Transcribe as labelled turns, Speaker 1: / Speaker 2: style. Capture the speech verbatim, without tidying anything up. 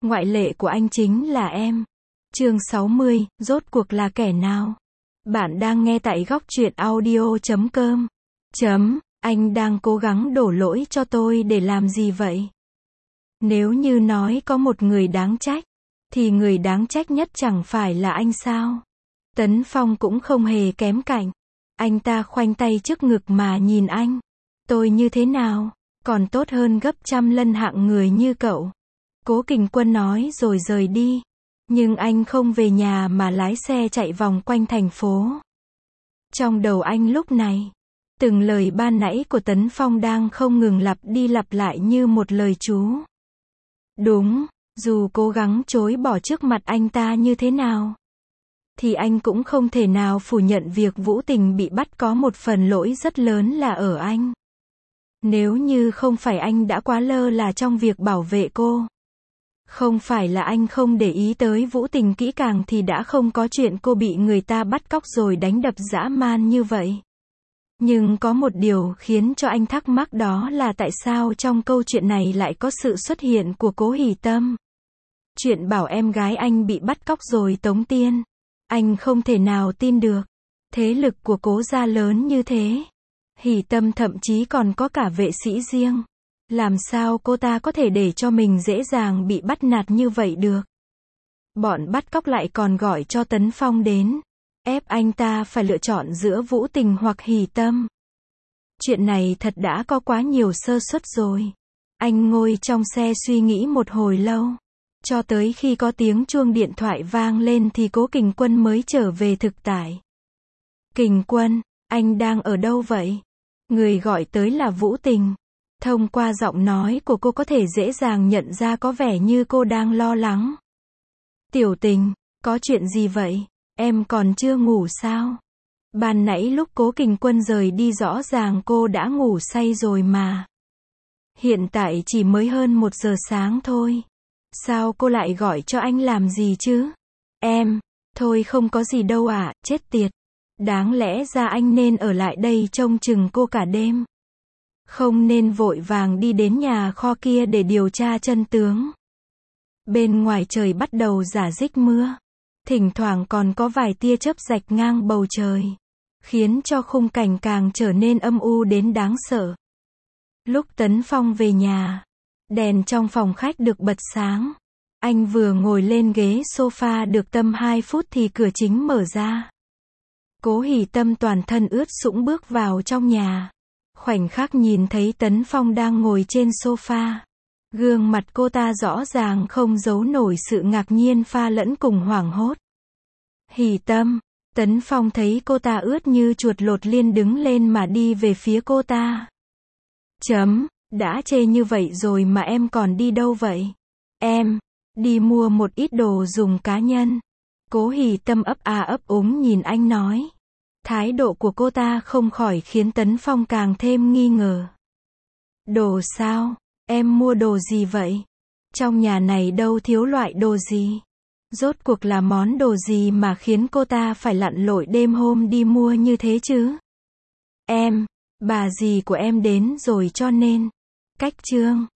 Speaker 1: Ngoại lệ của anh chính là em. Chương sáu mươi, rốt cuộc là kẻ nào? Bạn đang nghe tại góc truyện audio chấm com. Chấm, anh đang cố gắng đổ lỗi cho tôi để làm gì vậy? Nếu như nói có một người đáng trách, thì người đáng trách nhất chẳng phải là anh sao? Tấn Phong cũng không hề kém cạnh. Anh ta khoanh tay trước ngực mà nhìn anh. Tôi như thế nào? Còn tốt hơn gấp trăm lần hạng người như cậu. Cố Kình Quân nói rồi rời đi. Nhưng anh không về nhà mà lái xe chạy vòng quanh thành phố. Trong đầu anh lúc này, từng lời ban nãy của Tấn Phong đang không ngừng lặp đi lặp lại như một lời chú. Đúng, dù cố gắng chối bỏ trước mặt anh ta như thế nào, thì anh cũng không thể nào phủ nhận việc Vũ Tình bị bắt có một phần lỗi rất lớn là ở anh. Nếu như không phải anh đã quá lơ là trong việc bảo vệ cô, không phải là anh không để ý tới Vũ Tình kỹ càng thì đã không có chuyện cô bị người ta bắt cóc rồi đánh đập dã man như vậy. Nhưng có một điều khiến cho anh thắc mắc, đó là tại sao trong câu chuyện này lại có sự xuất hiện của Cố Hỷ Tâm. Chuyện bảo em gái anh bị bắt cóc rồi tống tiền, anh không thể nào tin được. Thế lực của Cố gia lớn như thế, Hỷ Tâm thậm chí còn có cả vệ sĩ riêng. Làm sao cô ta có thể để cho mình dễ dàng bị bắt nạt như vậy được? Bọn bắt cóc lại còn gọi cho Tấn Phong đến, ép anh ta phải lựa chọn giữa Vũ Tình hoặc Hỷ Tâm. Chuyện này thật đã có quá nhiều sơ suất rồi. Anh ngồi trong xe suy nghĩ một hồi lâu, cho tới khi có tiếng chuông điện thoại vang lên thì Cố Kình Quân mới trở về thực tại. Kình Quân, anh đang ở đâu vậy? Người gọi tới là Vũ Tình. Thông qua giọng nói của cô có thể dễ dàng nhận ra có vẻ như cô đang lo lắng. Tiểu Tình, có chuyện gì vậy? Em còn chưa ngủ sao? Ban nãy lúc Cố Kình Quân rời đi rõ ràng cô đã ngủ say rồi mà. Hiện tại chỉ mới hơn một giờ sáng thôi. Sao cô lại gọi cho anh làm gì chứ? Em, thôi không có gì đâu ạ, à, chết tiệt. Đáng lẽ ra anh nên ở lại đây trông chừng cô cả đêm. Không nên vội vàng đi đến nhà kho kia để điều tra chân tướng. Bên ngoài trời bắt đầu rả rích mưa. Thỉnh thoảng còn có vài tia chớp rạch ngang bầu trời, khiến cho khung cảnh càng trở nên âm u đến đáng sợ. Lúc Tấn Phong về nhà, đèn trong phòng khách được bật sáng. Anh vừa ngồi lên ghế sofa được tầm hai phút thì cửa chính mở ra. Cố Hỷ Tâm toàn thân ướt sũng bước vào trong nhà. Khoảnh khắc nhìn thấy Tấn Phong đang ngồi trên sofa, gương mặt cô ta rõ ràng không giấu nổi sự ngạc nhiên pha lẫn cùng hoảng hốt. Hỷ Tâm, Tấn Phong thấy cô ta ướt như chuột lột liền đứng lên mà đi về phía cô ta. Chấm, đã chê như vậy rồi mà em còn đi đâu vậy? Em, đi mua một ít đồ dùng cá nhân. Cố Hỷ Tâm ấp a ấp úng nhìn anh nói. Thái độ của cô ta không khỏi khiến Tấn Phong càng thêm nghi ngờ. Đồ sao? Em mua đồ gì vậy? Trong nhà này đâu thiếu loại đồ gì? Rốt cuộc là món đồ gì mà khiến cô ta phải lặn lội đêm hôm đi mua như thế chứ? Em, bà dì của em đến rồi cho nên. Cách chương.